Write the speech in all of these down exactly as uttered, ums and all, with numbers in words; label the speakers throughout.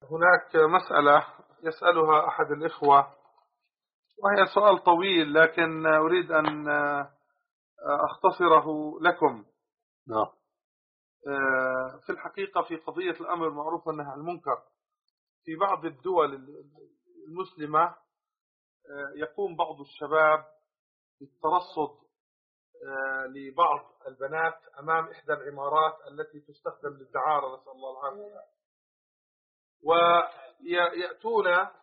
Speaker 1: هناك مسألة يسألها أحد الإخوة، وهي سؤال طويل لكن أريد أن أختصره لكم.
Speaker 2: نعم.
Speaker 1: في الحقيقة في قضية الأمر بالمعروف والنهي عن المنكر في بعض الدول المسلمة يقوم بعض الشباب بالترصد لبعض البنات أمام إحدى العمارات التي تستخدم للدعارة، نسأل الله العافية، ويأتون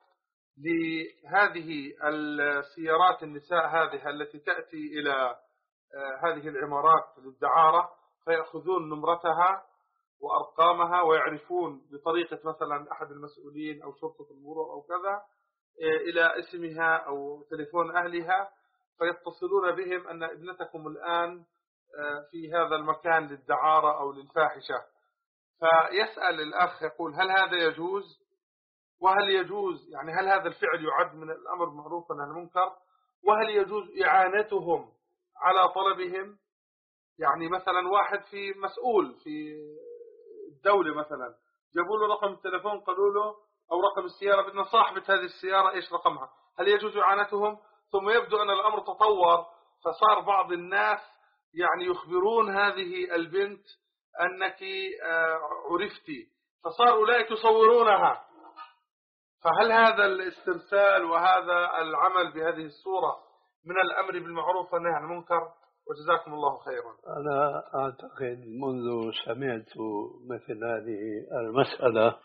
Speaker 1: لهذه السيارات النساء هذه التي تأتي إلى هذه العمارات للدعارة، فيأخذون نمرتها وأرقامها ويعرفون بطريقة مثلا أحد المسؤولين أو شرطة المرور أو كذا إلى اسمها أو تليفون أهلها، فيتصلون بهم أن ابنتكم الآن في هذا المكان للدعارة أو للفاحشة. فيسأل الأخ يقول: هل هذا يجوز؟ وهل يجوز يعني هل هذا الفعل يعد من الأمر بالمعروف والنهي عن المنكر؟ وهل يجوز إعانتهم على طلبهم؟ يعني مثلا واحد في مسؤول في الدولة مثلا جابوا له رقم التليفون، قالوا له أو رقم السيارة، بدنا صاحبة هذه السيارة إيش رقمها، هل يجوز إعانتهم؟ ثم يبدو أن الأمر تطور، فصار بعض الناس يعني يخبرون هذه البنت أنك عرفتي، فصار أولئك يصورونها. فهل هذا الاسترسال وهذا العمل بهذه الصورة من الأمر بالمعروف والنهي عن المنكر؟ وجزاكم الله خيرا.
Speaker 2: أنا أعتقد منذ سمعت مثل هذه المسألة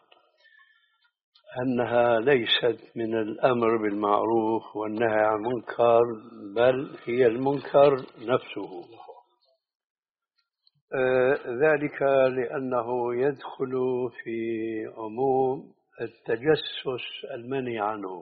Speaker 2: أنها ليست من الأمر بالمعروف والنهي عن المنكر، بل هي المنكر نفسه. ذلك لأنه يدخل في عموم التجسس المنهي عنه،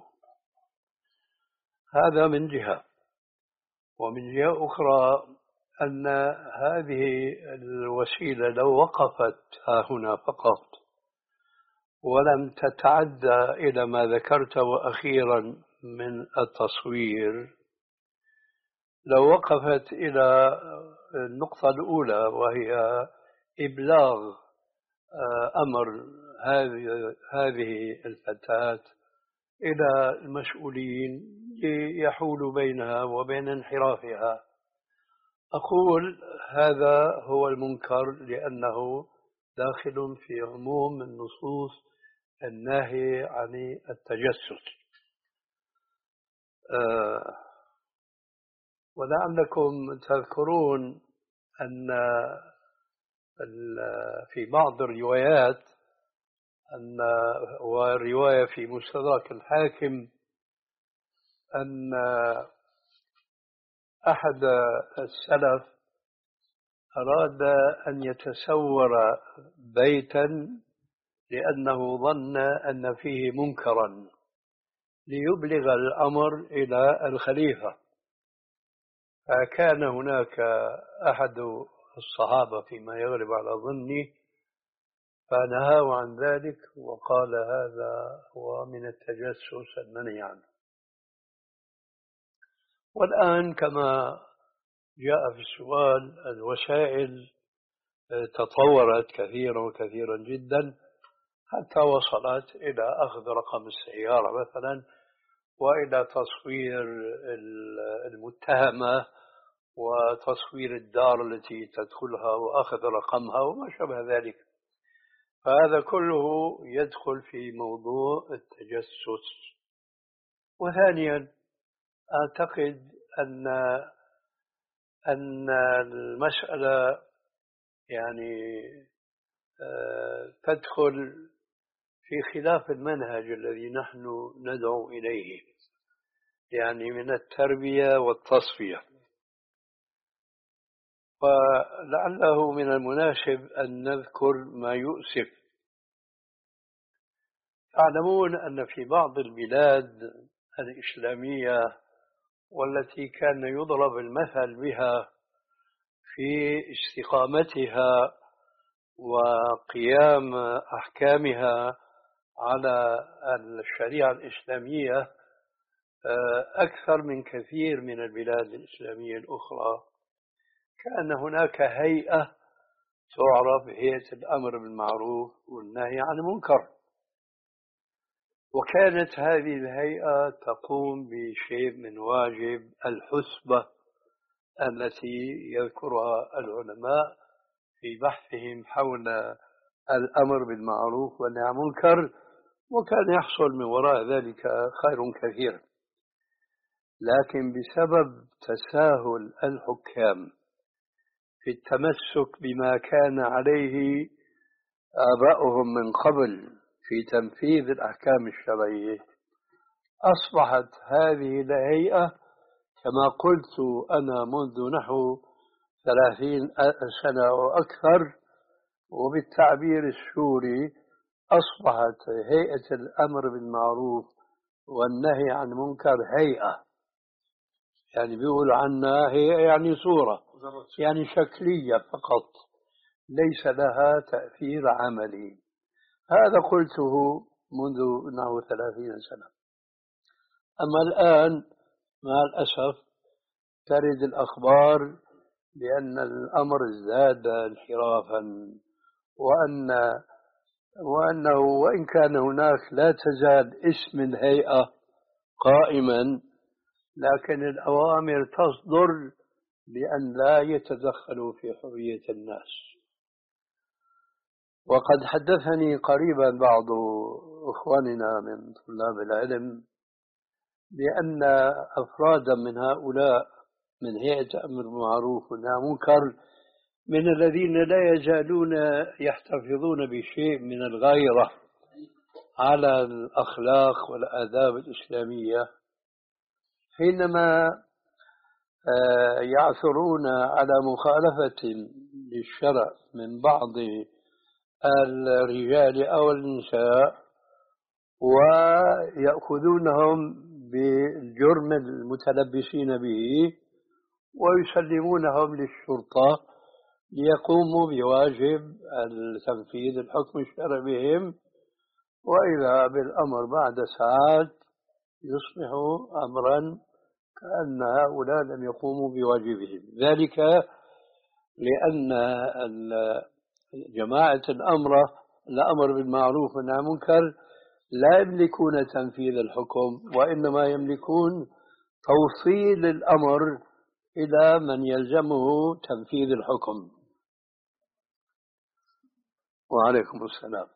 Speaker 2: هذا من جهة. ومن جهة أخرى أن هذه الوسيلة لو وقفت ها هنا فقط ولم تتعدى إلى ما ذكرته أخيرا من التصوير، لو وقفت إلى النقطة الأولى وهي إبلاغ أمر هذه الفتاة إلى المسؤولين ليحولوا بينها وبين انحرافها، أقول هذا هو المنكر لأنه داخل في عموم النصوص الناهي عن التجسس. أه ولعلكم تذكرون أن في بعض الروايات أن ورواية في مستدرك الحاكم أن أحد السلف أراد أن يتسور بيتا لأنه ظن أن فيه منكرا ليبلغ الأمر إلى الخليفة، فكان هناك أحد الصحابة فيما يغلب على ظني فنهاه عن ذلك وقال هذا هو من التجسس المنهي عنه. والآن كما جاء في السؤال الوسائل تطورت كثيرا وكثيرا جدا حتى وصلت إلى أخذ رقم السيارة مثلا وإلى تصوير المتهمة وتصوير الدار التي تدخلها وأخذ رقمها وما شابه ذلك. فهذا كله يدخل في موضوع التجسس. وثانيا أعتقد أن أن المسألة يعني تدخل في خلاف المنهج الذي نحن ندعو إليه، يعني من التربية والتصفية. ولعله من المناسب أن نذكر ما يؤسف. تعلمون أن في بعض البلاد الإسلامية والتي كان يضرب المثل بها في استقامتها وقيام أحكامها على الشريعة الإسلامية أكثر من كثير من البلاد الإسلامية الأخرى، كان هناك هيئة تعرف هيئة الأمر بالمعروف والنهي عن المنكر. وكانت هذه الهيئة تقوم بشيء من واجب الحسبة التي يذكرها العلماء في بحثهم حول الأمر بالمعروف والنهي عن المنكر، وكان يحصل من وراء ذلك خير كثير. لكن بسبب تساهل الحكام في التمسك بما كان عليه آباؤهم من قبل في تنفيذ الأحكام الشرعية، أصبحت هذه الهيئة كما قلت أنا منذ نحو ثلاثين سنة أو أكثر، وبالتعبير السوري أصبحت هيئة الأمر بالمعروف والنهي عن المنكر هيئة، يعني بيقول عنها هيئة يعني صورة، يعني شكلية فقط، ليس لها تأثير عملي. هذا قلته منذ نحو ثلاثين سنة. أما الآن مع الأسف ترد الأخبار بأن الأمر ازداد انحرافا، وأن وأنه وإن كان هناك لا تزال اسم الهيئة قائما، لكن الأوامر تصدر بأن لا يتدخلوا في حرية الناس. وقد حدثني قريبا بعض إخواننا من طلاب العلم بأن أفرادا من هؤلاء من هيئة أمر بالمعروف والنهي عن المنكر من الذين لا يزالون يحتفظون بشيء من الغيرة على الأخلاق والآداب الإسلامية، حينما يعثرون على مخالفة للشرع من بعض الرجال أو النساء ويأخذونهم بالجرم المتلبسين به ويسلمونهم للشرطة ليقوموا بواجب تنفيذ الحكم الشرعي بهم، وإذا بالأمر بعد ساعات يصبح أمرا كأن هؤلاء لم يقوموا بواجبهم، ذلك لأن جماعة الأمر الأمر بالمعروف والنهي عن المنكر لا يملكون تنفيذ الحكم، وإنما يملكون توصيل الأمر إلى من يلزمه تنفيذ الحكم. وعليكم السلام.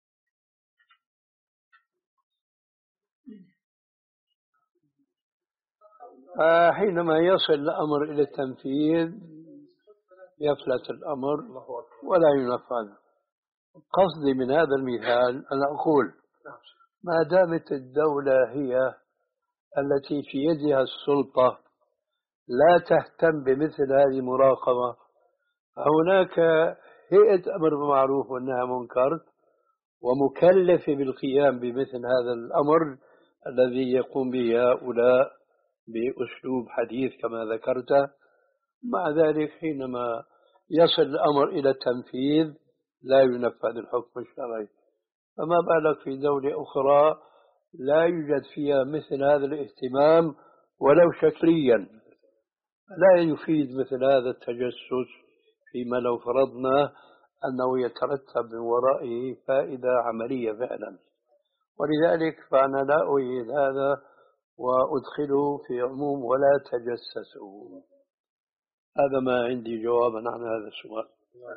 Speaker 2: حينما يصل الأمر إلى التنفيذ يفلت الأمر ولا ينفذ. قصدي من هذا المثال أنا أقول ما دامت الدولة هي التي في يدها السلطة لا تهتم بمثل هذه المراقبة، فهناك هيئة أمر بالمعروف والنهي عن المنكر ومكلفة بالقيام بمثل هذا الأمر الذي يقوم به هؤلاء بأسلوب حديث كما ذكرت. مع ذلك حينما يصل الأمر إلى التنفيذ لا ينفذ الحكم الشرعي، فما بالك في دولة أخرى لا يوجد فيها مثل هذا الاهتمام ولو شكليا. لا يفيد مثل هذا التجسس فيما لو فرضنا أنه يترتب من ورائه فائدة عملية فعلا. ولذلك فأنا لا أؤيد هذا وأدخله في عموم ولا تجسسوا. هذا ما عندي جوابا عن هذا السؤال.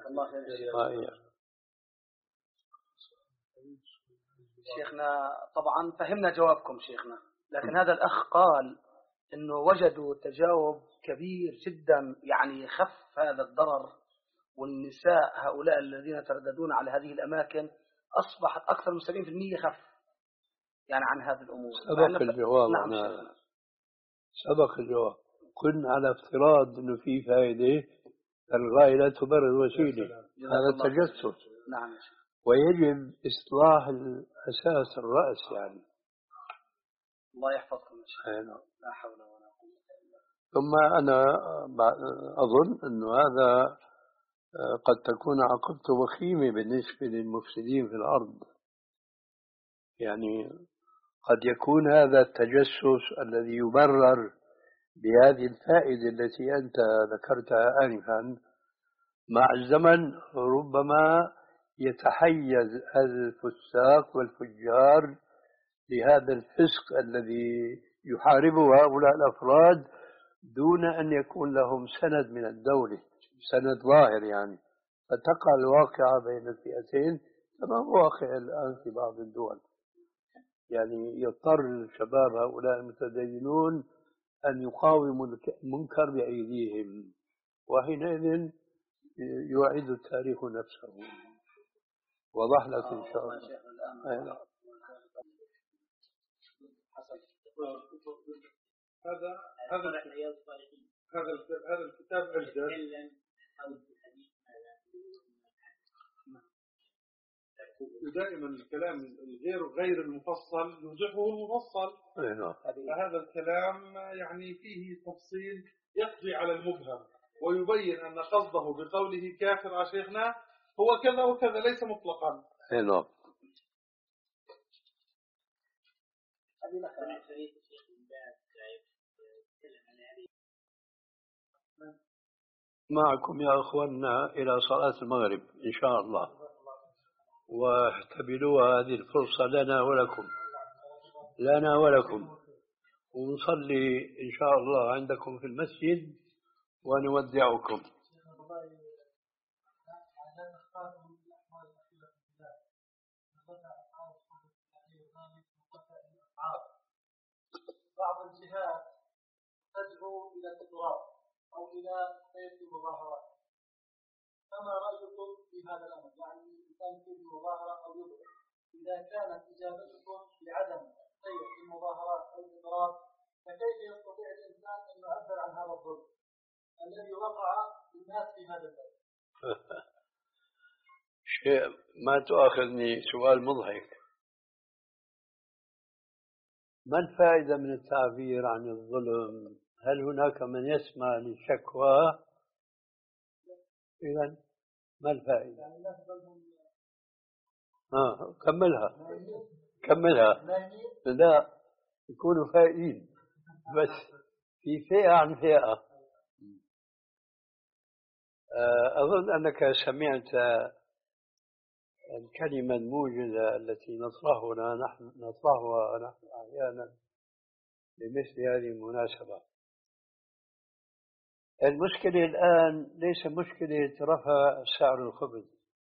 Speaker 3: شيخنا طبعا فهمنا جوابكم شيخنا، لكن هذا الأخ قال إنه وجدوا تجاوب كبير جدا، يعني خف هذا الضرر، والنساء هؤلاء الذين يترددون على هذه الأماكن أصبحت أكثر من سبعين بالمئة خف يعني عن هذه الأمور.
Speaker 2: سبق الجواب.
Speaker 3: نعم
Speaker 2: عن سبق الجواب. كنا على افتراض إنه في فائدة، الغاية لا تبرر وسيلة، هذا التجسس.
Speaker 3: نعم.
Speaker 2: ويجب إصلاح الأساس الرأس يعني.
Speaker 3: الله يحفظكم إن شاء
Speaker 2: الله.
Speaker 3: لا حول ولا قوة إلا بالله.
Speaker 2: ثم أنا أظن أنه هذا قد تكون عقبته وخيمة بالنسبة للمفسدين في الأرض. يعني قد يكون هذا التجسس الذي يبرر بهذه الفائدة التي أنت ذكرتها آنفا، مع الزمن ربما يتحيز الفساق والفجار لهذا الفسق الذي يحاربه هؤلاء الأفراد دون أن يكون لهم سند من الدولة، سند ظاهر يعني، فتقع الواقعة بين الفئتين كما هو واقع الآن في بعض الدول. يعني يضطر شباب هؤلاء المتدينون أن يقاوموا المنكر بأيديهم، وحينئذ يعيد التاريخ نفسه. وضح لك إن شاء الله.
Speaker 1: هذا هذا هذا هذا الكتاب أجدد، ودائما الكلام الغير غير المفصل يوضحه المفصل. فهذا الكلام يعني فيه تفصيل يقضي على المبهم ويبين أن قصده بقوله كافر يا شيخنا هو كذا وكذا، ليس مطلقا.
Speaker 2: نعم. معكم يا أخواننا إلى صلاة المغرب إن شاء الله، واحتملوا هذه الفرصة لنا ولكم، لنا ولكم، ونصلي إن شاء الله عندكم في المسجد ونودعكم.
Speaker 3: بعض الجهات تدعو إلى الإضراب أو إلى سيف المظاهرات، فما رأيكم في هذا الأمر؟ يعني إنسان في المظاهرة أو يضرب، إذا كانت إجابتكم بعدم سيف المظاهرات أو الإضراب، فكيف يستطيع الإنسان أن يعبر عن هذا الظلم الذي وقع للناس في هذا البلد؟
Speaker 2: شيء ما تؤاخذني، سؤال مضحك. ما الفائدة من التعبير عن الظلم؟ هل هناك من يسمع للشكوى؟ إذن ما الفائدة؟ آه كملها كملها. لا يكونوا فائدين، بس في فئة عن فئة. أظن أنك سمعت الكلمة الموجزة التي نطرحها نحن نطرحها نحن أحيانا لمثل هذه المناسبة. المشكلة الآن ليس مشكلة رفع سعر الخبز،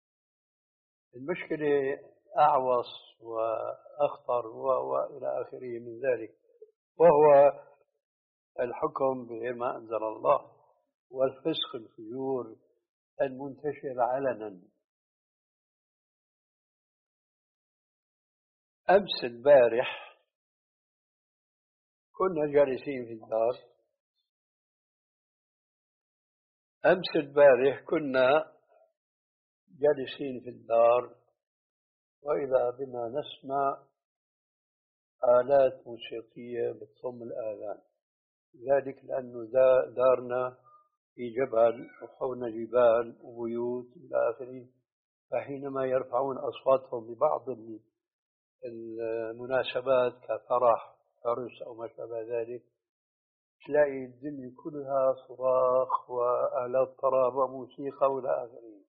Speaker 2: المشكلة أعوص وأخطر وإلى آخره من ذلك، وهو الحكم بغير ما أنزل الله والفسق الفجور المنتشر علنا. أمس البارح كنا جالسين في الدار أمس البارح كنا جالسين في الدار وإذا بنا نسمع آلات موسيقية بتصم الآذان، ذلك لأنه دارنا في جبل وحولنا جبال وبيوت إلى آخره، فحينما يرفعون أصواتهم ببعض المناسبات كفرح عرس أو ما شابه ذلك، تلاقي الدنيا كلها صراخ وآلات طرب وموسيقى وإلى آخره،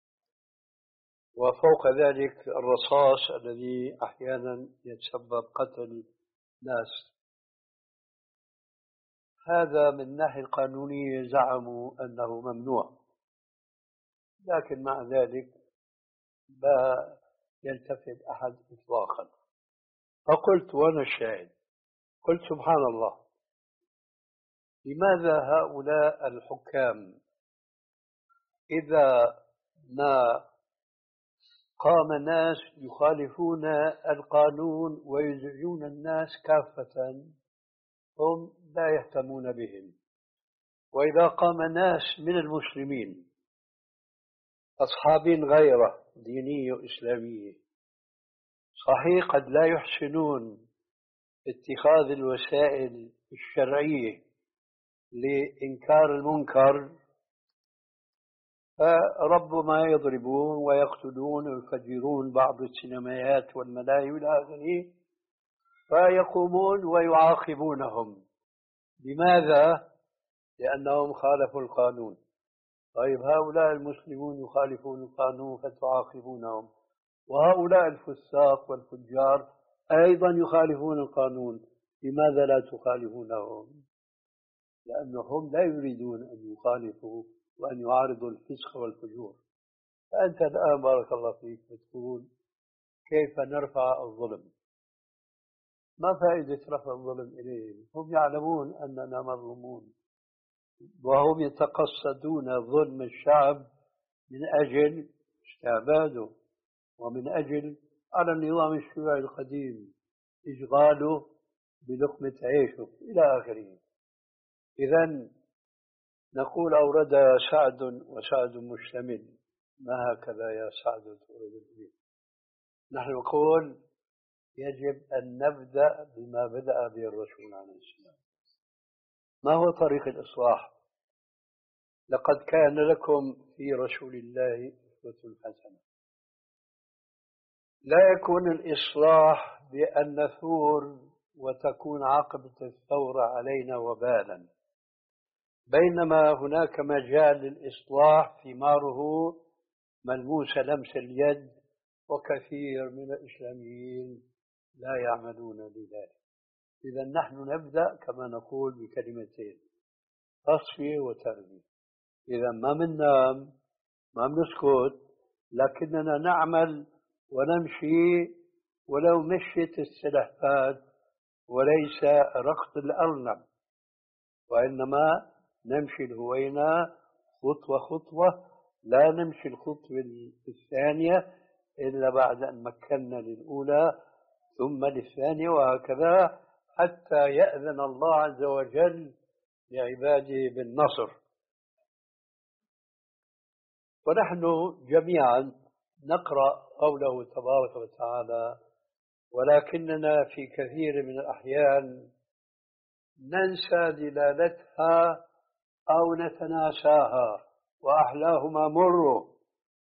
Speaker 2: وفوق ذلك الرصاص الذي أحيانا يتسبب قتل ناس. هذا من الناحية القانونية زعموا أنه ممنوع، لكن مع ذلك لا يلتفت أحد إطلاقا. فقلت وأنا الشاهد، قلت سبحان الله، لماذا هؤلاء الحكام إذا ما قام ناس يخالفون القانون ويزعجون الناس كافة هم لا يهتمون بهم، وإذا قام ناس من المسلمين أصحابين غيره دينية وإسلامية صحيح قد لا يحسنون اتخاذ الوسائل الشرعية لإنكار المنكر، فربما يضربون ويقتلون ويفجرون بعض السينمائيات والملاهي إلى آخره، فيقومون ويعاقبونهم. لماذا؟ لأنهم خالفوا القانون. طيب هؤلاء المسلمون يخالفون القانون فتعاقبونهم، وهؤلاء الفساق والفجار أيضا يخالفون القانون، لماذا لا تخالفونهم؟ لأنهم لا يريدون أن يخالفوا وأن يعارضوا الفسق والفجور. فأنت الآن بارك الله فيك بتقول كيف نرفع الظلم؟ ما فائدة رفع الظلم إليهم؟ هم يعلمون أننا مظلومون، وهم يتقصدون ظلم الشعب من أجل استعباده، ومن أجل على النظام الشيوعي القديم إشغاله بلقمة عيشه إلى آخره. إذن نقول أورد سعد وسعد مشتمل، ما هكذا يا سعد تورد به. نحن نقول يجب أن نبدأ بما بدأ به الرسول عليه السلام. ما هو طريق الإصلاح؟ لقد كان لكم في رسول الله أسوة حسنة. لا يكون الإصلاح بأن نثور وتكون عاقبة الثورة علينا وبالا، بينما هناك مجال للإصلاح ثماره ملموسة لمس اليد، وكثير من الإسلاميين لا يعملون بذلك. إذا نحن نبدأ كما نقول بكلمتين: تصفية وتربية. إذا ما بننام ما بنسكت، لكننا نعمل ونمشي ولو مشيت السلحفاة وليس رقص الأرنب، وإنما نمشي الهوينة خطوة خطوة، لا نمشي الخطوة الثانية إلا بعد أن مكنا للأولى ثم للثانية، وهكذا حتى يأذن الله عز وجل لعباده بالنصر. ونحن جميعا نقرأ قوله تبارك وتعالى: ولكننا في كثير من الأحيان ننسى دلالتها أو نتناساها وأحلاهما مر.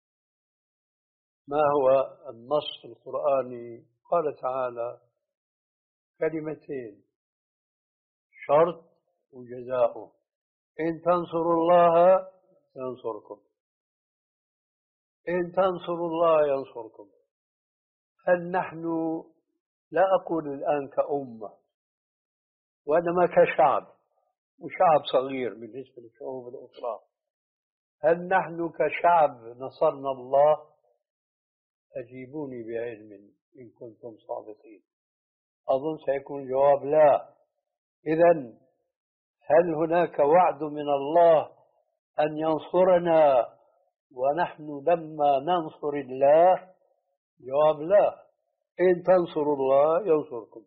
Speaker 2: ما هو النص القرآني؟ قال تعالى كلمتين: شرط وجزاؤه، إن تنصروا الله ينصركم، إن تنصروا الله ينصركم. هل نحن، لا أقول الآن كأمة وإنما كشعب، وشعب صغير بالنسبة للشعوب الأخرى، هل نحن كشعب نصرنا الله؟ أجيبوني بعلم إن كنتم صادقين. أظن سيكون الجواب لا. إذن هل هناك وعد من الله أن ينصرنا ونحن لما ننصر الله؟ جواب لا. إن تنصروا الله ينصركم.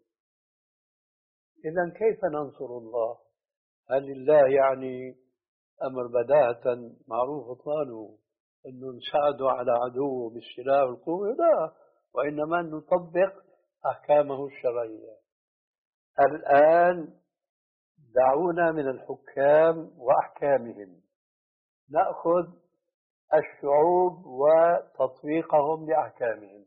Speaker 2: إذن كيف ننصر الله؟ هل الله يعني أمر بداهة معروف قالوا أنه نساعده على عدوه بالسلاح والقوة؟ لا، وإنما نطبق أحكامه الشرعية. الآن دعونا من الحكام وأحكامهم نأخذ الشعوب وتطبيقهم لأحكامهم.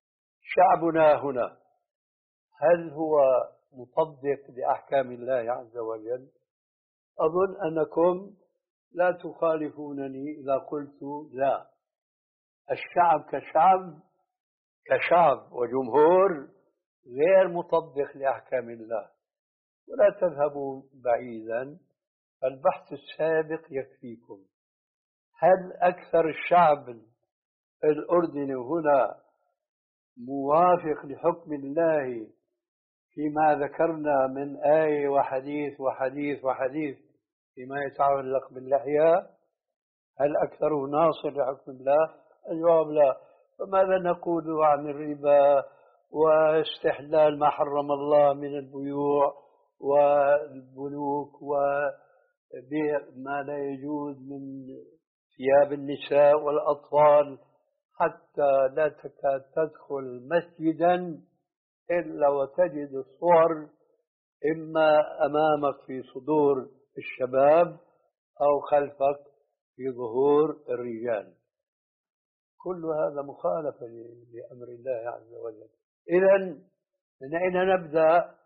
Speaker 2: شعبنا هنا هل هو مطبق لأحكام الله عز وجل؟ أظن أنكم لا تخالفونني إذا قلت لا. الشعب كشعب كشعب وجمهور غير مطبق لأحكام الله. ولا تذهبوا بعيدا، البحث السابق يكفيكم. هل أكثر الشعب الأردني هنا موافق لحكم الله فيما ذكرنا من آية وحديث وحديث وحديث فيما يتعلق باللحية؟ هل أكثره ناصر لحكم الله؟ الجواب لا. فماذا نقول عن الربا واستحلال ما حرم الله من البيوع والبنوك وبيع ما لا يجوز من ثياب النساء والأطفال، حتى لا تكاد تدخل مسجدا إلا وتجد الصور إما أمامك في صدور الشباب أو خلفك في ظهور الرجال. كل هذا مخالفة لأمر الله عز وجل. إذن من أين نبدأ؟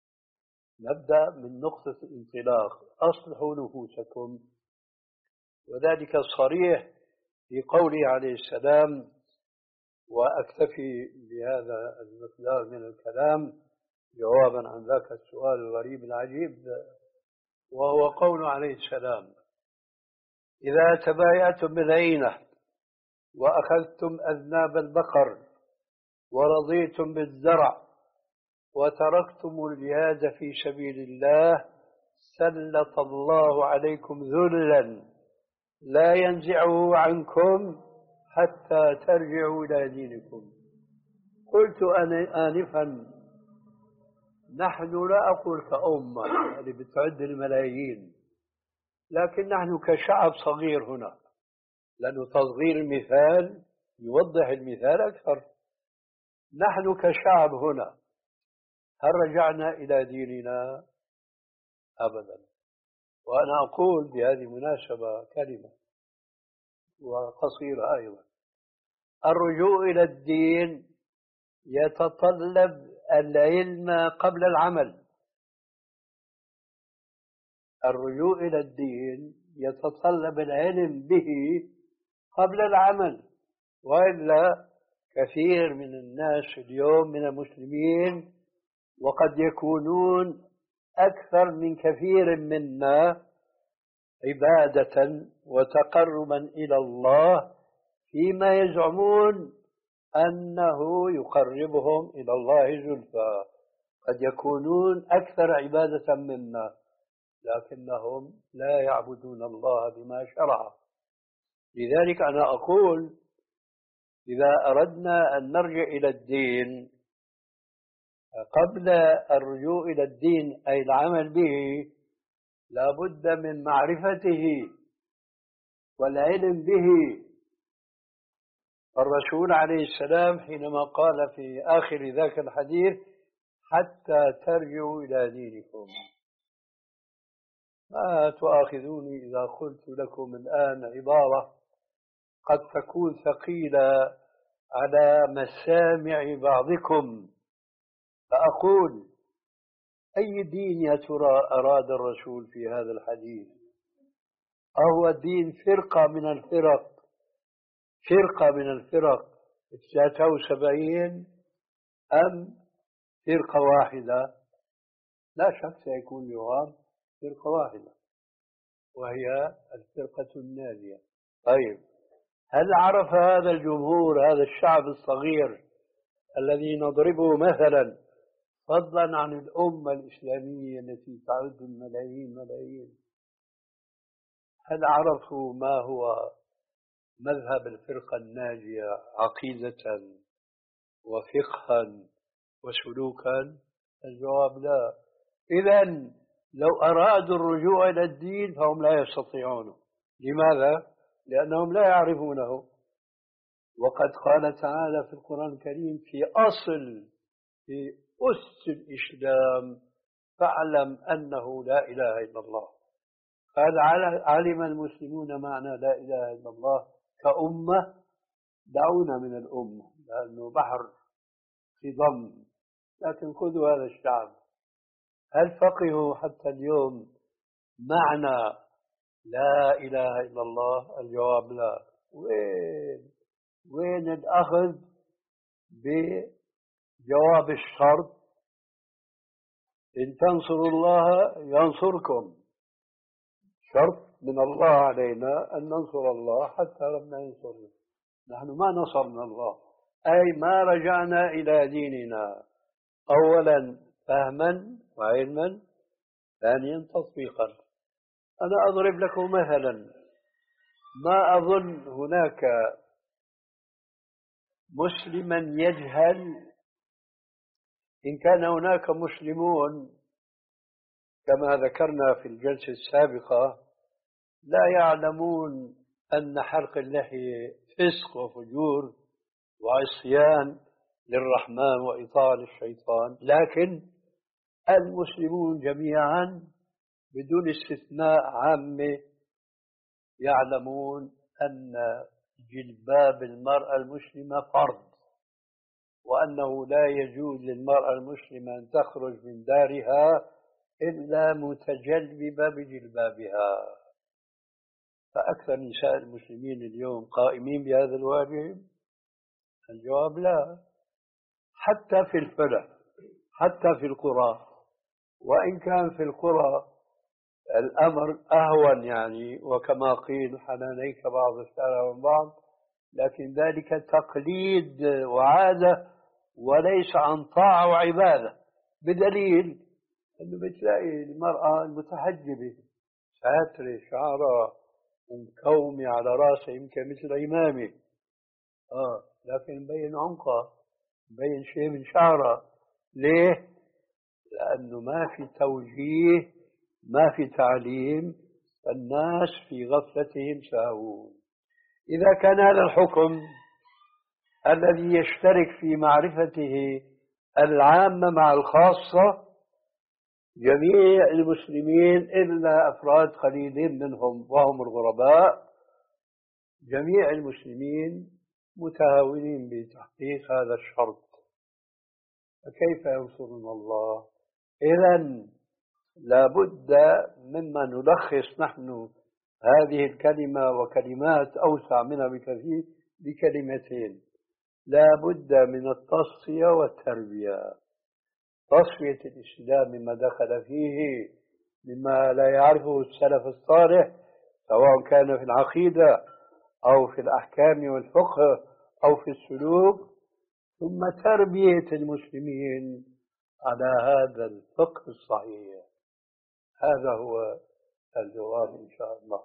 Speaker 2: نبدأ من نقطة الانطلاق: أصلحوا نفوسكم. وذلك صريح في قوله عليه السلام: وأكتفي بهذا المقدار من الكلام جوابا عن ذاك السؤال الغريب العجيب، وهو قول عليه السلام: إذا تبايعتم بالعينة وأخذتم أذناب البقر ورضيتم بالزرع وتركتم الجهاد في سبيل الله سلط الله عليكم ذلا لا ينزعه عنكم حتى ترجعوا إلى دينكم. قلت أنا آنفا: نحن لا أقول كأمة يعني بتعد الملايين، لكن نحن كشعب صغير هنا، لأنه تصغير المثال يوضح المثال أكثر. نحن كشعب هنا هل رجعنا إلى ديننا؟ أبدا. وأنا أقول بهذه المناسبة كلمة وقصيرة أيضا: الرجوع إلى الدين يتطلب العلم قبل العمل. الرجوع إلى الدين يتطلب العلم به قبل العمل، وإلا كثير من الناس اليوم من المسلمين وقد يكونون أكثر من كثير منا عبادة وتقربا إلى الله فيما يزعمون أنه يقربهم إلى الله زلفى. قد يكونون أكثر عبادة منا لكنهم لا يعبدون الله بما شرع. لذلك أنا أقول إذا أردنا أن نرجع إلى الدين قبل الرجوع إلى الدين أي العمل به لا بد من معرفته والعلم به. الرسول عليه السلام حينما قال في آخر ذاك الحديث: حتى ترجعوا إلى دينكم. ما تؤاخذوني إذا قلت لكم الآن عبارة قد تكون ثقيلة على مسامع بعضكم، فأقول: أي دين يا ترى أراد الرسول في هذا الحديث؟ أهو دين فرقة من الفرق فرقة من الفرق تسعة وسبعين أم فرقة واحدة؟ لا شك سيكون اليوم فرقة واحدة وهي الفرقة الناجية. طيب، هل عرف هذا الجمهور، هذا الشعب الصغير الذي نضربه مثلا فضلا عن الأمة الإسلامية التي تعد الملايين ملايين، هل عرفوا ما هو مذهب الفرقة الناجية عقيدة وفقها وسلوكا؟ الجواب لا. إذن لو أرادوا الرجوع إلى الدين فهم لا يستطيعونه. لماذا؟ لأنهم لا يعرفونه. وقد قال تعالى في القرآن الكريم: في أصل في أس الإسلام فاعلم أنه لا إله إلا الله. قال: علم المسلمون معنى لا إله إلا الله كأمة. دعونا من الأمة لأنه بحر في ضم، لكن خذوا هذا الشعب، هل فقهوا حتى اليوم معنى لا إله إلا الله؟ الجواب لا. وين وين الأخذ بجواب الشرط: إن تنصروا الله ينصركم؟ شرط من الله علينا أن ننصر الله حتى ربنا ينصرنا. نحن ما نصرنا الله، أي ما رجعنا إلى ديننا، أولا فهما وعلما، ثانيا تطبيقا. أنا أضرب لكم مثلا: ما أظن هناك مسلما يجهل، إن كان هناك مسلمون كما ذكرنا في الجلسة السابقة لا يعلمون أن حلق اللحية فسق وفجور وعصيان للرحمن وإطاعة للشيطان، لكن المسلمون جميعا بدون استثناء عامة يعلمون أن جلباب المرأة المسلمة فرض، وأنه لا يجوز للمرأة المسلمة أن تخرج من دارها إلا متجلبة بجلبابها. فأكثر نساء المسلمين اليوم قائمين بهذا الواجب، الجواب لا، حتى في الفلك، حتى في القرى، وإن كان في القرى الأمر أهون يعني، وكما قيل حنانيك بعض السنة من بعض، لكن ذلك تقليد وعادة وليس عن طاعة وعبادة، بدليل أنه بتلاقي المرأة المتحجبة ساترة شعرها ومكومة على راسها يمكن مثل إمامة، آه لكن مبين عنقها، مبين شيء من شعرها. ليه؟ لأنه ما في توجيه، ما في تعليم، الناس في غفلتهم ساهون. إذا كان هذا الحكم الذي يشترك في معرفته العامة مع الخاصة جميع المسلمين إلا أفراد قليلين منهم وهم الغرباء، جميع المسلمين متهاونين بتحقيق هذا الشرط، فكيف ينصرنا الله؟ إذن لابد مما نلخص نحن هذه الكلمة وكلمات أوسع منها بكثير بكلمتين: لابد من التصفية والتربية. تصفية الإسلام مما دخل فيه مما لا يعرفه السلف الصالح، سواء كان في العقيدة أو في الأحكام والفقه أو في السلوك، ثم تربية المسلمين على هذا الفقه الصحيح. هذا هو الجواب إن شاء الله.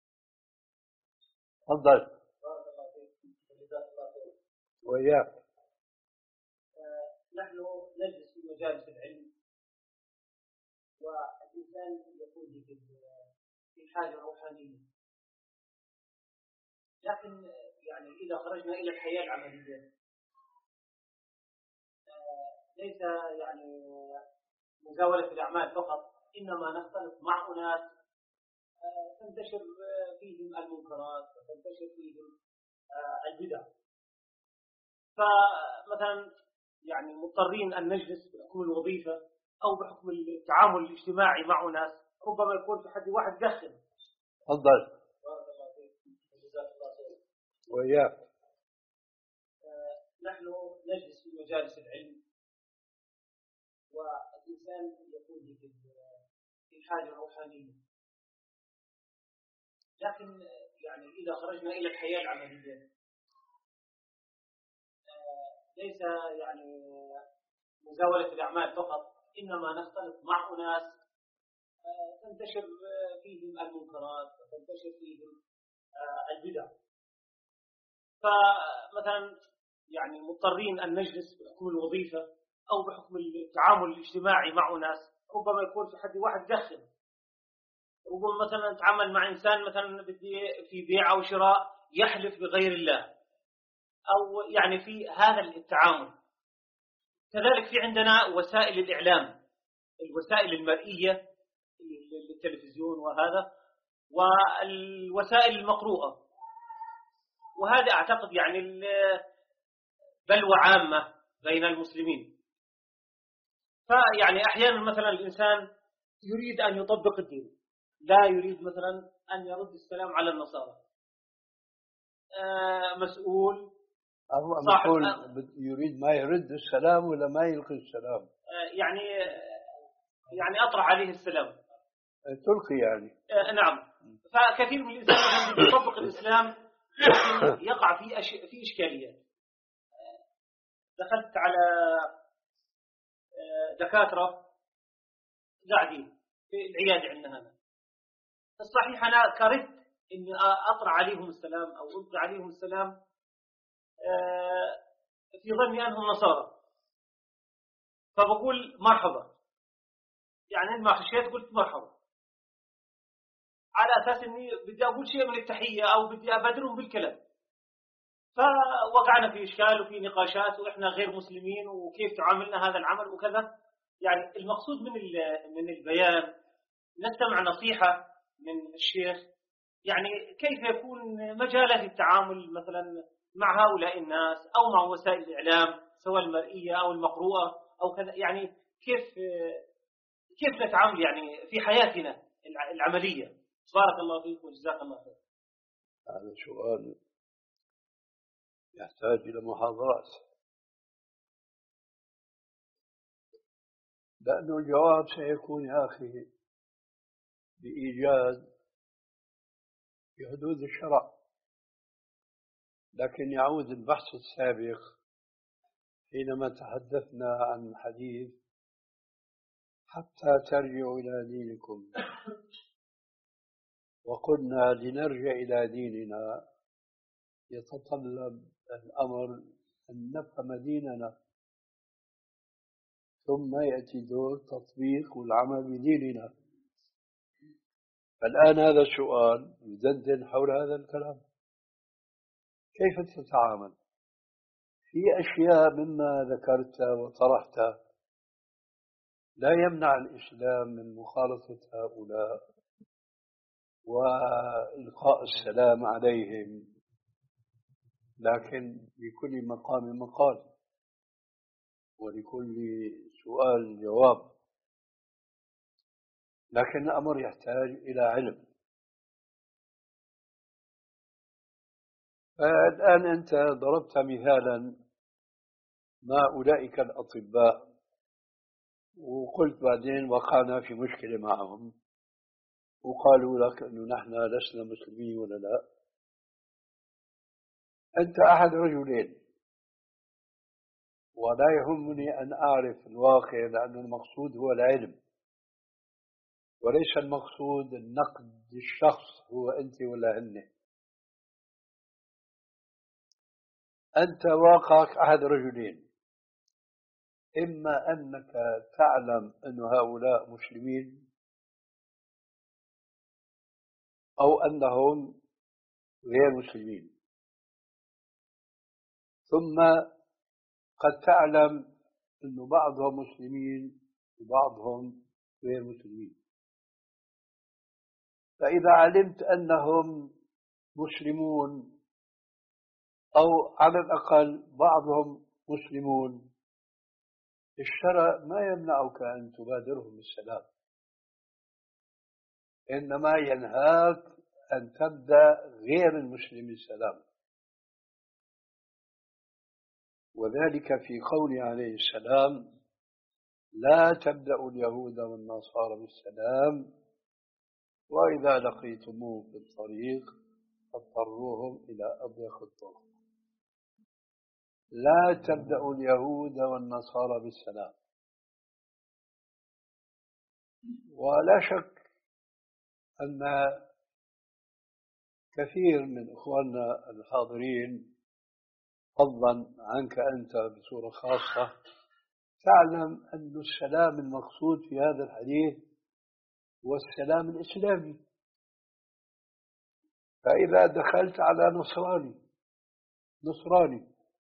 Speaker 2: تفضل. وإياك.
Speaker 4: نحن نجلس في مجالس العلم والإنسان يكون في حاجة روحانية، لكن يعني إذا خرجنا إلى الحياة العملية ليس يعني مزاولة الأعمال فقط، إنما نختلط مع أناس تنتشر فيهم المنكرات وتنتشر فيهم البدع، فمثلا يعني مضطرين أن نجلس بحكم الوظيفة أو بحكم التعامل الاجتماعي مع ناس، ربما يكون في حد واحد دخل.
Speaker 2: تفضل. وإياك.
Speaker 4: نحن نجلس في مجالس العلم والإنسان يكون في حاجة روحانية، لكن يعني إذا خرجنا إلى الحياة العملية ليس يعني مزاولة الأعمال فقط، إنما نختلط مع أناس تنتشر فيهم المنكرات وتنتشر فيهم البدع، فمثلا يعني مضطرين أن نجلس بحكم الوظيفة أو بحكم التعامل الاجتماعي مع ناس، ربما يكون في حد واحد دخل، ربما مثلا نتعامل مع إنسان مثلا في بيع أو شراء يحلف بغير الله، أو يعني في هذا التعامل. كذلك في عندنا وسائل الإعلام، الوسائل المرئية، التلفزيون وهذا، والوسائل المقروءة، وهذا أعتقد يعني بلوى عامة بين المسلمين. فيعني أحيانا مثلا الإنسان يريد أن يطبق الدين، لا يريد مثلا أن يرد السلام على النصارى، مسؤول
Speaker 2: صاحب يريد ما يرد السلام ولا ما يلقي السلام،
Speaker 4: يعني يعني أطرح عليه السلام،
Speaker 2: تلقي يعني.
Speaker 4: نعم. فكثير من الإنسان يطبق الإسلام يقع في أش... في إشكاليات. دخلت على دكاترة قاعدين في العيادة عندنا هنا، الصحيح أنا كرهت إني أطرح عليهم السلام أو ألقي عليهم السلام في ظني أنهم نصارى، فبقول مرحبا، يعني عندما خشيت قلت مرحبا على أساس إني بدي أقول شيء من التحية أو بدي أبادرهم بالكلام. فوقعنا في إشكال وفي نقاشات، وإحنا غير مسلمين وكيف تعاملنا هذا العمل وكذا. يعني المقصود من من البيان نستمع نصيحة من الشيخ، يعني كيف يكون مجالات التعامل مثلا مع هؤلاء الناس أو مع وسائل الإعلام سواء المرئية أو المقروءة أو كذا، يعني كيف كيف نتعامل يعني في حياتنا العملية. بارك الله فيك وجزاك الله خير.
Speaker 2: هذا سؤال يحتاج إلى محاضرات، لأنه الجواب سيكون يا أخي بإيجاد في حدود الشرع. لكن يعود البحث السابق حينما تحدثنا عن حديث حتى ترجعوا إلى دينكم، وقلنا لنرجع إلى ديننا يتطلب الأمر أن نفهم ديننا، ثم يأتي دور تطبيق والعمل بديننا. الآن هذا السؤال يدندن حول هذا الكلام، كيف تتعامل في أشياء مما ذكرت وطرحت لا يمنع الإسلام من مخالطة هؤلاء وإلقاء السلام عليهم، لكن لكل مقام مقال ولكل سؤال جواب. لكن الأمر يحتاج إلى علم. الآن أنت ضربت مثالا ما أولئك الأطباء، وقلت بعدين وقعنا في مشكلة معهم وقالوا لك أنه نحن لسنا مسلمين ولا لا. أنت أحد رجلين، ولا يهمني أن أعرف الواقع، لأن المقصود هو العلم وليس المقصود النقد الشخص هو أنت ولا هن. أنت واقعك أحد رجلين، إما أنك تعلم أن هؤلاء مسلمين أو أنهم غير مسلمين، ثم قد تعلم أن بعضهم مسلمين وبعضهم غير مسلمين. فإذا علمت أنهم مسلمون أو على الأقل بعضهم مسلمون، الشرع ما يمنعك أن تبادرهم بالسلام، إنما ينهاك أن تبدأ غير المسلم السلام. وذلك في قوله عليه السلام: لا تبدأوا اليهود والنصارى بالسلام، وإذا لقيتموه في الطريق فاضطروهم إلى أضيق الطرق. لا تبدأوا اليهود والنصارى بالسلام. ولا شك أن كثير من إخواننا الحاضرين فضلا عنك أنت بصورة خاصة تعلم أن السلام المقصود في هذا الحديث هو السلام الإسلامي. فإذا دخلت على نصراني نصراني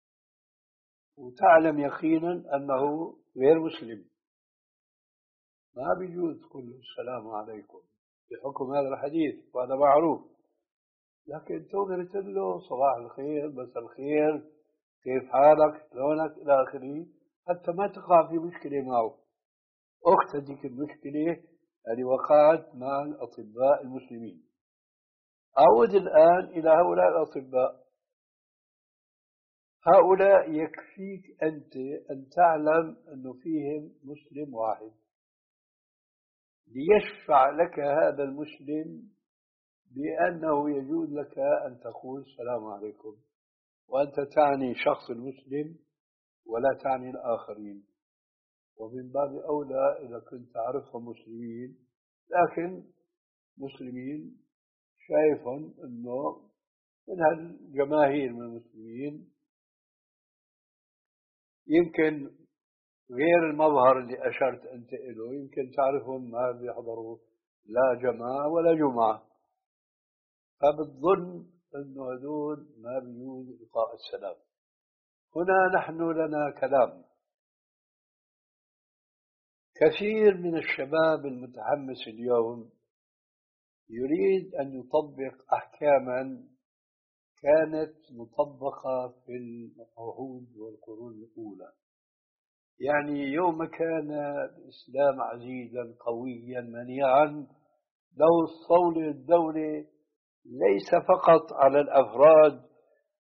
Speaker 2: وتعلم يقينا أنه غير مسلم، ما بيجوز تقول السلام عليكم بحكم هذا الحديث، وهذا معروف. لكن تقدر تقول له صباح الخير، مساء الخير، كيف حالك، لونك، إلى آخره، حتى ما تقع في مشكلة معه. أخت هذيك المشكلة اللي وقعت مع الأطباء المسلمين. أعود الآن إلى هؤلاء الأطباء. هؤلاء يكفيك أنت أن تعلم أنه فيهم مسلم واحد، ليشفع لك هذا المسلم بأنه يجوز لك أن تقول السلام عليكم، وأنت تعني شخص المسلم ولا تعني الآخرين. ومن باب أولى إذا كنت تعرفهم مسلمين، لكن مسلمين شايفهم أنه من هالجماهير من المسلمين، يمكن غير المظهر اللي أشرت أنت إله، يمكن تعرفهم ما بيحضروا لا جماعة ولا جمعة، فبتظن أنه هذول ما بيجوز إلقاء السلام. هنا نحن لنا كلام. كثير من الشباب المتحمس اليوم يريد أن يطبق أحكاما كانت مطبقة في العهود والقرون الأولى. يعني يوم كان الإسلام عزيزا قويا منيعا، لو الصولة الدولة ليس فقط على الأفراد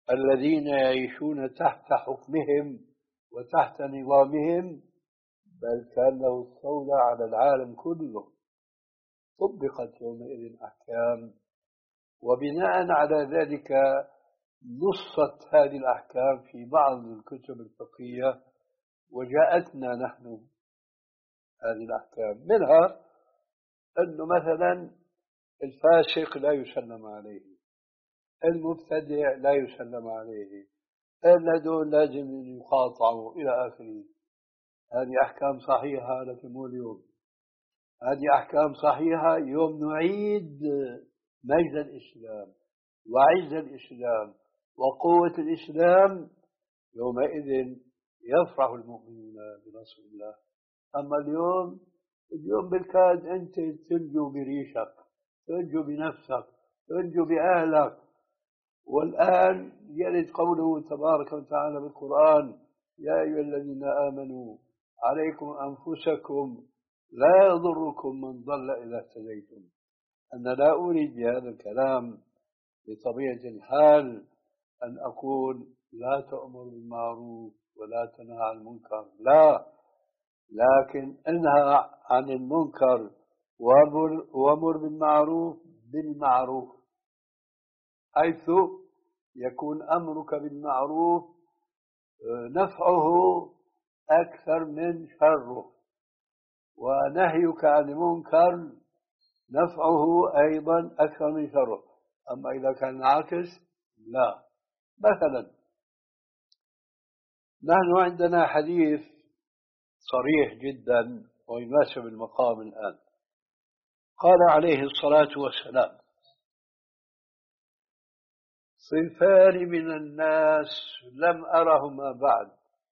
Speaker 2: الذين يعيشون تحت حكمهم وتحت نظامهم، بل كان له الصولة على العالم كله. طبقت يومئذ أحكام، وبناء على ذلك نصت هذه الأحكام في بعض الكتب الفقهية، وجاءتنا نحن هذه الأحكام. منها أنه مثلا الفاسق لا يسلم عليه، المبتدع لا يسلم عليه، هذول لازم يقاطعوا إلى آخره. هذه أحكام صحيحة، لكن مو اليوم. هذه أحكام صحيحة يوم نعيد مجد الإسلام وعز الإسلام وقوة الإسلام، يومئذ يفرح المؤمنون بنصر الله. أما اليوم، اليوم بالكاد أنت تنجو بريشك، تنجو بنفسك، تنجو بأهلك. والآن يرد قوله تبارك وتعالى بالقرآن: يا أيها الذين آمنوا عليكم أنفسكم لا يضركم من ضل إذا اهتديتم. أنا لا أريد بهذا الكلام بطبيعة الحال أن أقول لا تأمر بالمعروف ولا تنهى عن المنكر، لا، لكن انهى عن المنكر وامر بالمعروف بالمعروف، حيث يكون أمرك بالمعروف نفعه أكثر من شره، ونهيك عن المنكر نفعه أيضا أكثر من شره. أما إذا كان العكس لا. مثلا نحن عندنا حديث صريح جدا ويناسب المقام الآن. قال عليه الصلاة والسلام: صنفان من الناس لم أرهما بعد،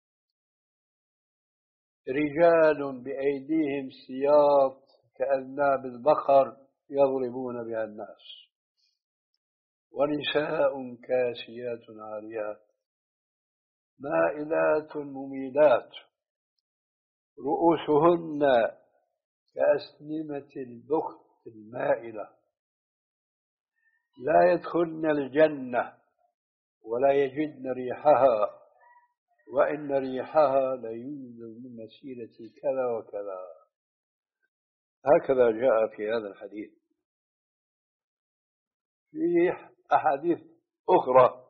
Speaker 2: رجال بأيديهم سياط كأذناب البقر يضربون بها الناس، ونساء كاسيات عاريات مائلات مميلات رؤوسهن كأسنمة البخت المائلة لا يدخلن الجنة ولا يجدن ريحها، وإن ريحها ليوجد من مسيرة كذا وكذا. هكذا جاء في هذا الحديث. في أحاديث أخرى: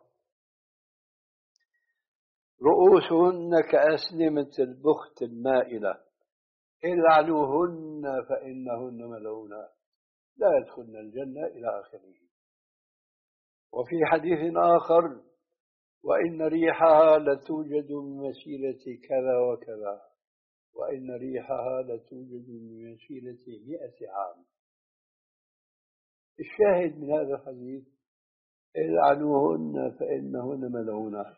Speaker 2: رؤوسهن كأسنمة البخت المائلة العنوهن فإنهن ملعونات لا يدخلن الجنة إلى آخره. وفي حديث آخر: وإن ريحها لتوجد من مسيرة كذا وكذا، وإن ريحها لتوجد من مسيرة مئة عام. الشاهد من هذا الحديث: العنوهن فإنهن ملعونات.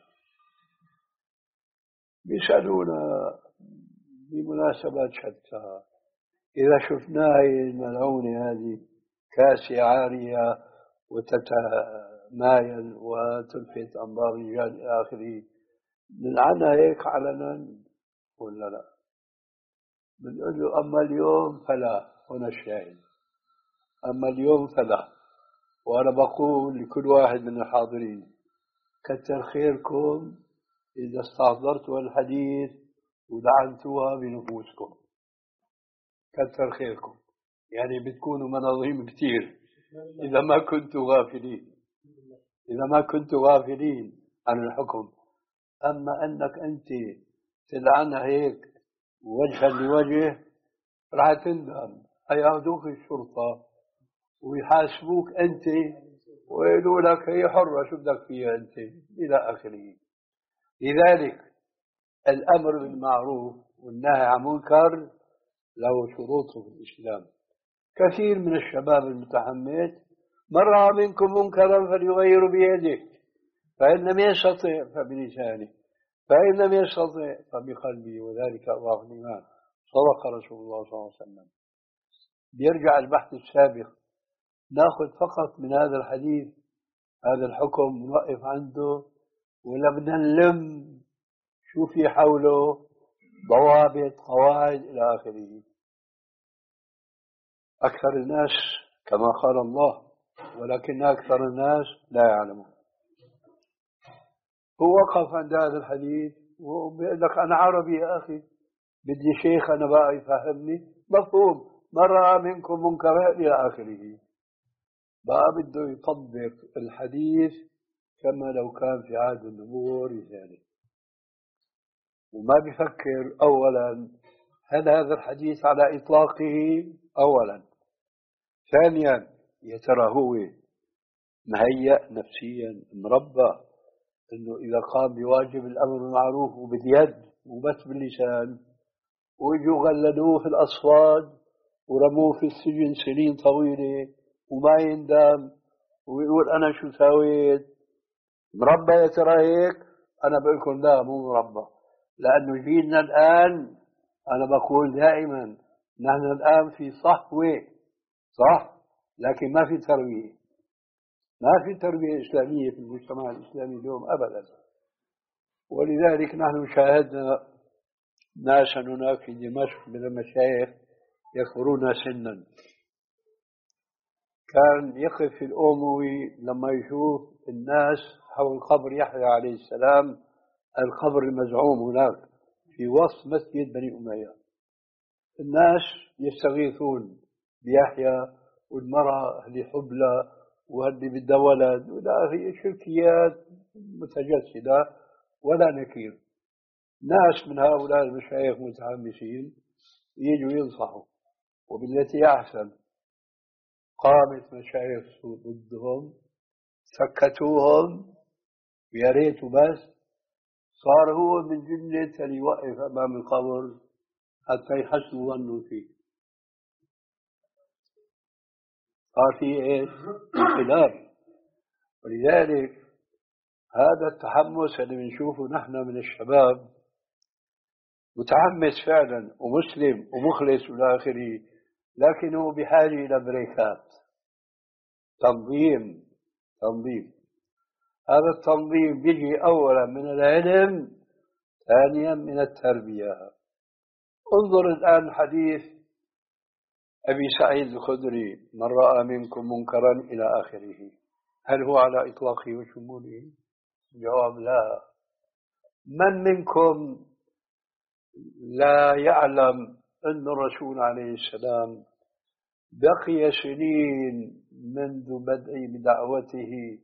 Speaker 2: بيسألونا بمناسبات شتى إذا شفناها الملعونة هذه كاسية عارية وتتمايل وتلفت أنظار الرجال إلى آخره، نلعنها هيك علنا ولا لا؟ بنقول له: أما اليوم فلا. هنا الشاهد: أما اليوم فلا. وأنا بقول لكل واحد من الحاضرين: كتر خيركم إذا استحضرتوا الحديث ولعنتوها بنفوسكم، كتر خيركم، يعني بتكونوا مناظيم كتير إذا ما كنتوا غافلين، إذا ما كنتوا غافلين عن الحكم. أما أنك أنت تلعنها هيك وجها لوجه راح تندم، هياخذوك الشرطة ويحاسبوك أنت ويقولوا لك هي حرة شو بدك فيها أنت إلى آخره. لذلك الأمر بالمعروف والنهي عن المنكر له شروطه في الإسلام. كثير من الشباب المتحمس: من رأى منكم منكرا فليغير بيده، فإن لم يستطع فبلسانه، فإن لم يستطع فبقلبه، وذلك أضعف الإيمان. صدق رسول الله صلى الله عليه وسلم. بيرجع البحث السابق، ناخذ فقط من هذا الحديث هذا الحكم نوقف عنده، ولا بدنا نلم شو في حوله ضوابط قواعد إلى آخره. أكثر الناس كما قال الله: ولكن أكثر الناس لا يعلمون. هو وقف عند هذا الحديث وبيقول لك أنا عربي يا أخي، بدي شيخ أنا بقى يفهمني، مفهوم، من رأى منكم منكرا إلى آخره. بقى بده يطبق الحديث كما لو كان في عهد النبوة رسالة، وما بيفكر أولا هل هذا الحديث على إطلاقه أولا، ثانيا يا ترى هو مهيأ نفسيا مربى إنه إذا قام بواجب الأمر بالمعروف وباليد وبس باللسان ويجوا غلدوه في الأصفاد ورموه في السجن سنين طويلة وما يندم ويقول أنا شو سويت، مربى يا ترى هيك؟ أنا بقول لكم لا، مو مربى، لأنه جيلنا الآن، أنا بقول دائما نحن الآن في صحوة، صح، لكن ما في تربية، ما في تربية إسلامية في المجتمع الإسلامي اليوم أبدا. ولذلك نحن شاهدنا ناسا هناك في دمشق من المشايخ يكبرون سنا، كان يقف في الأموي لما يشوف الناس حول قبر يحيى عليه السلام، القبر المزعوم هناك في وسط مسجد بني أمية، الناس يستغيثون بيحيى والمرأة اللي حبلى واللي بدها ولد، ولا هي شركيات متجسدة ولا نكير. ناس من هؤلاء المشايخ متحمسين يجوا ينصحوا وبالتي أحسن، قامت مشايخ ضدهم سكتوهم، يا ريت بس صار هو من جملة اللي يوقف أمام القبر حتى يحسنوا ظنوا فيه، صار في إيش؟ انقلاب. ولذلك هذا التحمس اللي بنشوفه نحن من الشباب متحمس فعلا ومسلم ومخلص إلى آخره، لكنه بحاجة إلى بريكات، تنظيم تنظيم هذا التنظيم بيجي أولا من العلم، ثانيا من التربية. انظر الآن حديث أبي سعيد الخدري من رأى منكم منكرا إلى آخره، هل هو على إطلاقه وشموله؟ جواب لا. من منكم لا يعلم أن الرسول عليه السلام بقي سنين منذ بدء بدعوته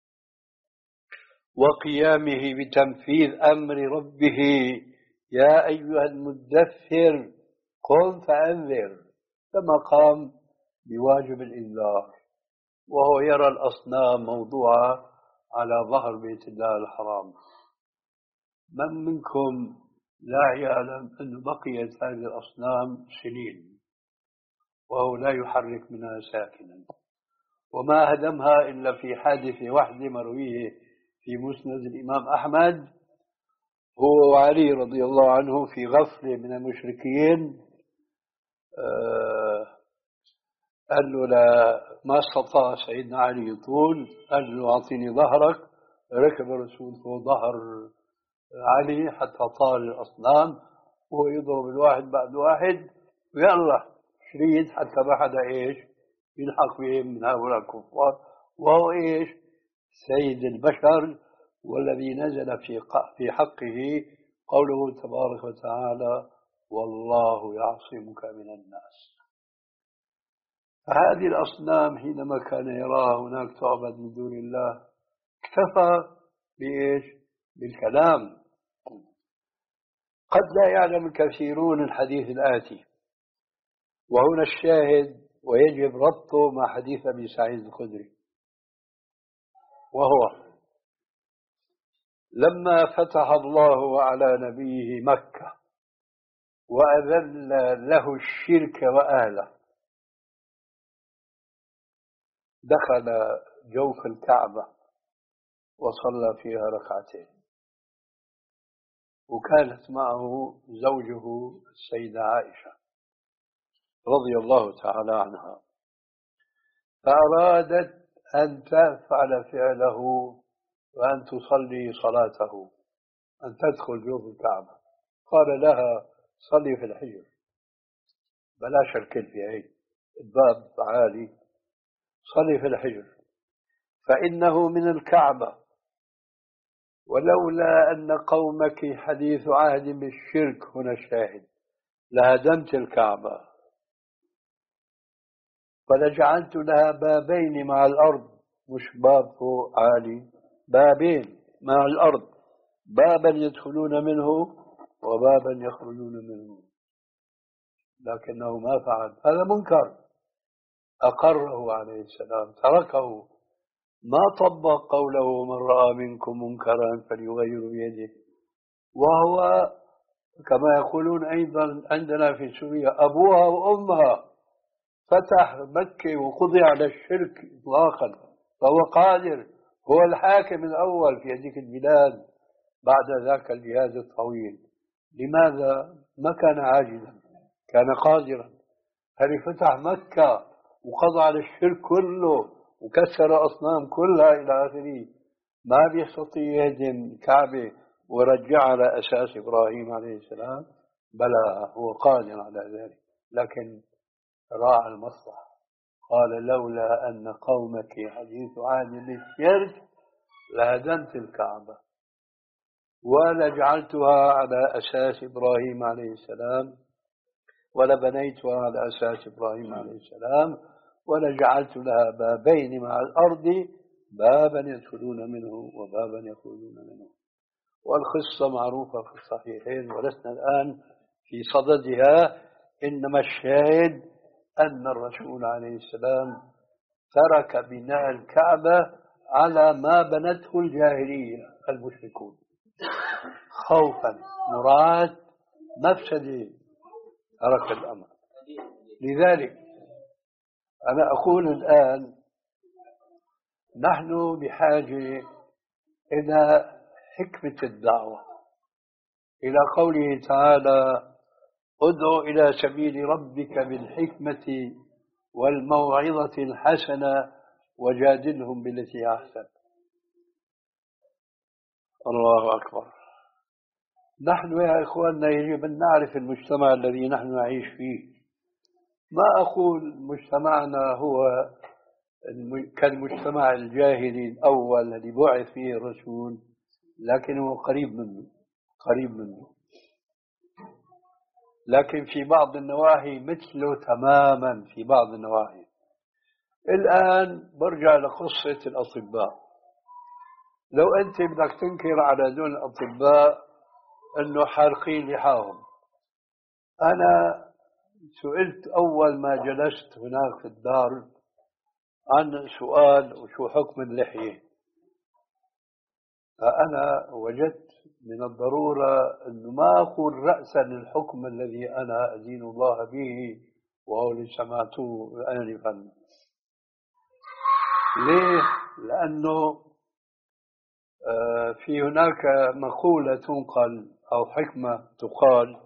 Speaker 2: وقيامه بتنفيذ أمر ربه، يا أيها المدثر قم فأنذر، لما قام بواجب الإنذار وهو يرى الأصنام موضوعة على ظهر بيت الله الحرام. من منكم لا يعلم أن بقيت هذه الأصنام سنين وهو لا يحرك منها ساكنا، وما هدمها إلا في حادثة واحدة مروية في مسند الإمام أحمد، هو وعلي رضي الله عنه في غفلة من المشركين، آه قال له لا ما استطاع سيدنا علي يطول، قال له أعطيني ظهرك، ركب الرسول فوق ظهر علي حتى طال الأصنام وهو يضرب الواحد بعد واحد ويلا شريد حتى ما حدا إيش يلحق بهم من هؤلاء الكفار، وهو إيش سيد البشر والذي نزل في في حقه قوله تبارك وتعالى والله يعصمك من الناس. فهذه الأصنام حينما كان يراها هناك تعبد من دون الله اكتفى بإيش بالكلام. قد لا يعلم الكثيرون الحديث الآتي، وهنا الشاهد ويجب ربطه مع حديث أبي سعيد الخدري، وهو لما فتح الله على نبيه مكة وأذل له الشرك وأهله، دخل جوف الكعبة وصلى فيها ركعتين، وكانت معه زوجه السيدة عائشة رضي الله تعالى عنها، فأرادت أن تفعل فعله وأن تصلي صلاته، أن تدخل جوف الكعبة، قال لها صلي في الحجر، بلاش الكلفة هي الباب عالي، صلي في الحجر فإنه من الكعبة ولولا أن قومك حديث عهد بالشرك هنا شاهد لهدمت الكعبة ولجعلت لها بابين مع الأرض، مش باب فوق عالي، بابين مع الأرض، بابا يدخلون منه وبابا يخرجون منه، لكنه ما فعل. هذا منكر أقره عليه السلام، تركه، ما طبق قوله من رأى منكم منكرا فليغير بيده. وهو كما يقولون أيضا عندنا في سوريا أبوها وأمها، فتح مكة وقضي على الشرك إطلاقا، فهو قادر، هو الحاكم الأول في هذه البلاد بعد ذاك الجهاد الطويل. لماذا؟ ما كان عاجزا، كان قادرا. هل فتح مكة وقضى على الشرك كله وكسر أصنام كلها إلى آخره، ما بيستطيع يهدم الكعبة ورجع على أساس إبراهيم عليه السلام؟ بلى، هو قادر على ذلك، لكن راعى المصلحة. قال لولا أن قومك حديث عهد بالشرك لهدمت الكعبة ولجعلتها على أساس إبراهيم عليه السلام، ولبنيتها على أساس إبراهيم عليه السلام، ولجعلت لها بابين مع الأرض، بابا يدخلون منه وبابا يخرجون منه. والقصة معروفة في الصحيحين ولسنا الآن في صددها، إنما الشاهد أن الرسول عليه السلام ترك بناء الكعبة على ما بنته الجاهلية المشركون، خوفا مراعاة مفسده ترك الأمر. لذلك أنا أقول الآن نحن بحاجة إلى حكمة الدعوة، إلى قوله تعالى ادع إلى سبيل ربك بالحكمة والموعظة الحسنة وجادلهم بالتي أحسن. الله أكبر. نحن يا إخواننا يجب أن نعرف المجتمع الذي نحن نعيش فيه. ما أقول مجتمعنا هو كالمجتمع الجاهلي الأول الذي بعث فيه الرسول، لكن هو قريب منه، قريب منه، لكن في بعض النواحي مثله تماما في بعض النواحي. الآن برجع لقصة الأطباء. لو أنت بدك تنكر على دون الأطباء أنه حارقين لحاهم، أنا سئلت أول ما جلست هناك في الدار عن سؤال وشو حكم اللحية، فأنا وجدت من الضرورة أنه ما أقول رأسا الحكم الذي أنا أدين الله به وهو اللي سمعته آنفا. ليه؟ لأنه في هناك مقولة تنقل أو حكمة تقال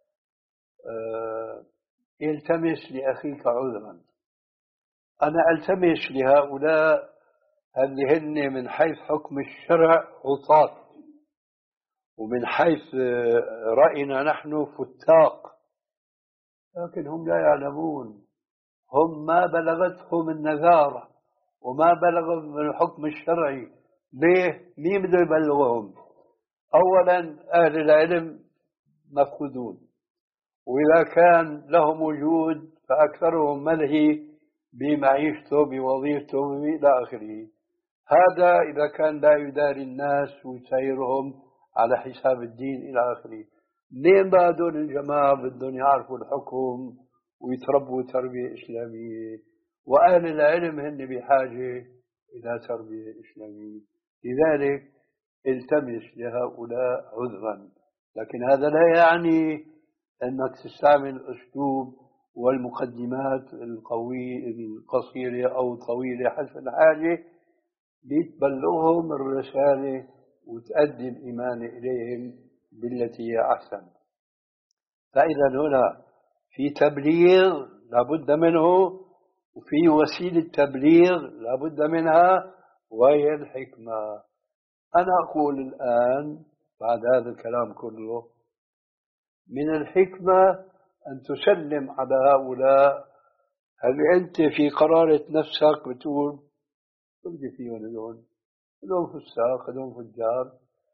Speaker 2: التمس لأخيك عذرا. أنا ألتمس لهؤلاء اللي هن من حيث حكم الشرع عصاة، ومن حيث رأينا نحن فتاق، لكن هم لا يعلمون، هم ما بلغتهم النذارة وما بلغهم من الحكم الشرعي. ليه؟ مين بده يبلغهم؟ أولا أهل العلم مفقودون، وإذا كان لهم وجود فأكثرهم ملهي بمعيشته بوظيفته إلى آخره. هذا إذا كان لا يداري الناس ويسيرهم على حساب الدين إلى آخره. منين بقى دول الجماعة بدهم يعرفوا الحكم ويتربوا تربية إسلامية؟ وأهل العلم هن بحاجة إلى تربية إسلامية. لذلك التمس لهؤلاء عذرا، لكن هذا لا يعني أنك تستعمل الأسلوب والمقدمات القوية القصيرة أو طويلة حسب الحاجة لتبلغهم الرسالة وتؤدي الإيمان إليهم بالتي هي أحسن. فإذا هنا في تبليغ لابد منه، وفي وسيلة تبليغ لابد منها، وهي الحكمة. أنا أقول الآن بعد هذا الكلام كله من الحكمة أن تسلم على هؤلاء اللي أنت في قرارة نفسك بتقول بدي فيهم هذول، هذول فساق، هذول فجار،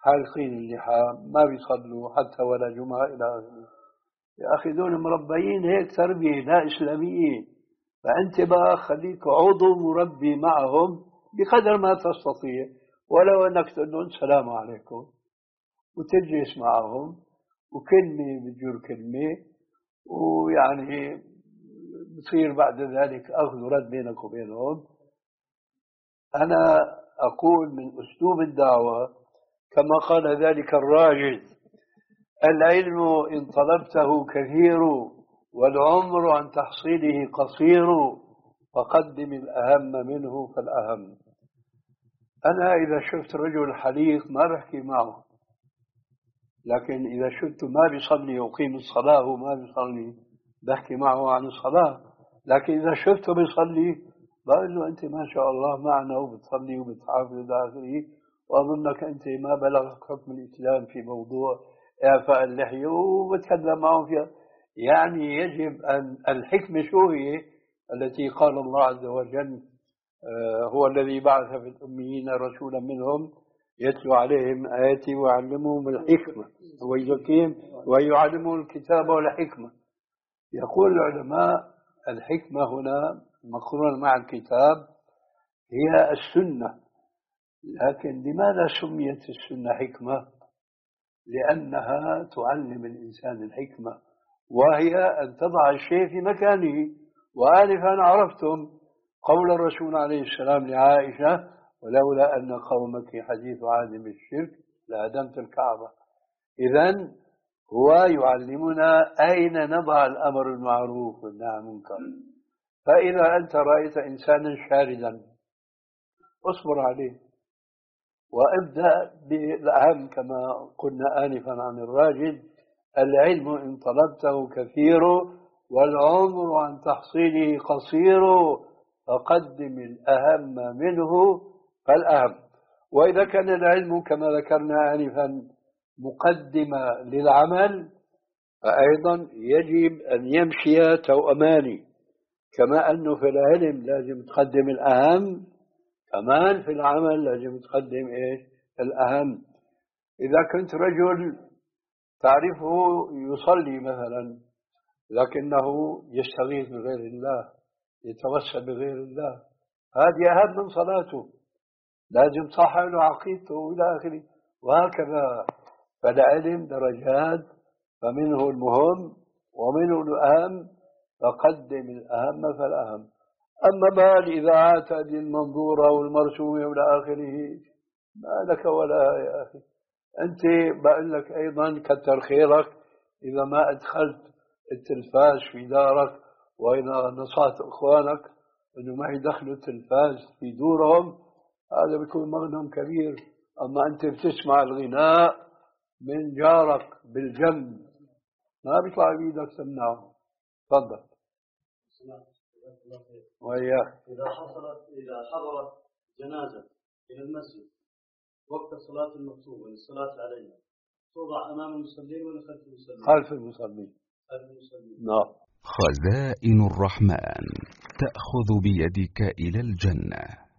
Speaker 2: حالقين اللحى ما بيصلوا حتى ولا جمعة إلى آخره. يا أخي دول مربيين هيك تربية لا إسلامية، فأنت بقى خليك عضو مربي معهم بقدر ما تستطيع، ولو أنك تقول لهم السلام عليكم وتجلس معهم وكلمة بتجر كلمة، ويعني بصير بعد ذلك أخذ ورد بينك وبينهم. أنا أقول من أسلوب الدعوة كما قال ذلك الراجل: العلم إن طلبته كثير والعمر عن تحصيله قصير، فقدم الأهم منه فالأهم. أنا إذا شفت رجل حليق ما بحكي معه، لكن إذا شفته ما بيصلي يقيم الصلاة وما بيصلي بحكي معه عن الصلاة. لكن إذا شفته بيصلي بقول له أنت ما شاء الله معنا وبتصلي وبتحافظ إلى آخره، وأظنك أنت ما بلغك حكم الإسلام في موضوع إعفاء اللحية وبتكلم معه فيها. يعني يجب أن الحكمة شو هي التي قال الله عز وجل: آه هو الذي بعث في الأميين رسولا منهم يتلو عليهم آياته ويعلمهم الحكمة ويزكيهم ويعلمهم الكتاب والحكمة. يقول العلماء الحكمة هنا مقرونة مع الكتاب هي السنة. لكن لماذا سميت السنة حكمة؟ لأنها تعلم الإنسان الحكمة، وهي أن تضع الشيء في مكانه. وآنفا عرفتم قول الرسول عليه السلام لعائشة: ولولا أن قومك حديث عهد بالشرك لهدمت الكعبة. إذن هو يعلمنا أين نضع الأمر المعروف والنهي عن المنكر. فإذا أنت رأيت إنسانا شاردا اصبر عليه وابدأ بالأهم كما قلنا آنفا عن الراجل: العلم إن طلبته كثير والعمر عن تحصيله قصير، فقدم الأهم منه فالأهم. وإذا كان العلم كما ذكرنا آنفا مقدمة للعمل، فأيضا يجب أن يمشي توأمان. كما أنه في العلم لازم تقدم الأهم، كمان في العمل لازم تقدم إيش؟ الأهم. إذا كنت رجل تعرفه يصلي مثلا لكنه يستغيث بغير الله، يتوسل بغير الله، هذه أهم من صلاته، لازم تصحح له عقيدته وإلى آخره. وهكذا فالعلم درجات، فمنه المهم ومنه الأهم، فقدم الأهم فالأهم. أما بقى الإذاعات هذه المنظورة والمرسومة وإلى آخره ما لك ولا يا أخي. أنت بقول لك أيضا كتر خيرك إذا ما أدخلت التلفاز في دارك، وإذا نصحت إخوانك أنه ما يدخلوا التلفاز في دورهم، هذا بيكون مغنم كبير. أما أنت بتسمع الغناء من جارك بالجنب ما بيطلع بيدك تمنعه. تفضل. وإياك.
Speaker 5: إذا حصلت إذا حضرت جنازة إلى المسجد وقت الصلاة المكتوبة للصلاة عليها، توضع أمام المصلين ولا خلف المصلين؟
Speaker 2: خلف المصلين.
Speaker 5: خلف المصلين.
Speaker 2: نعم.
Speaker 6: خزائن الرحمن تأخذ بيدك إلى الجنة.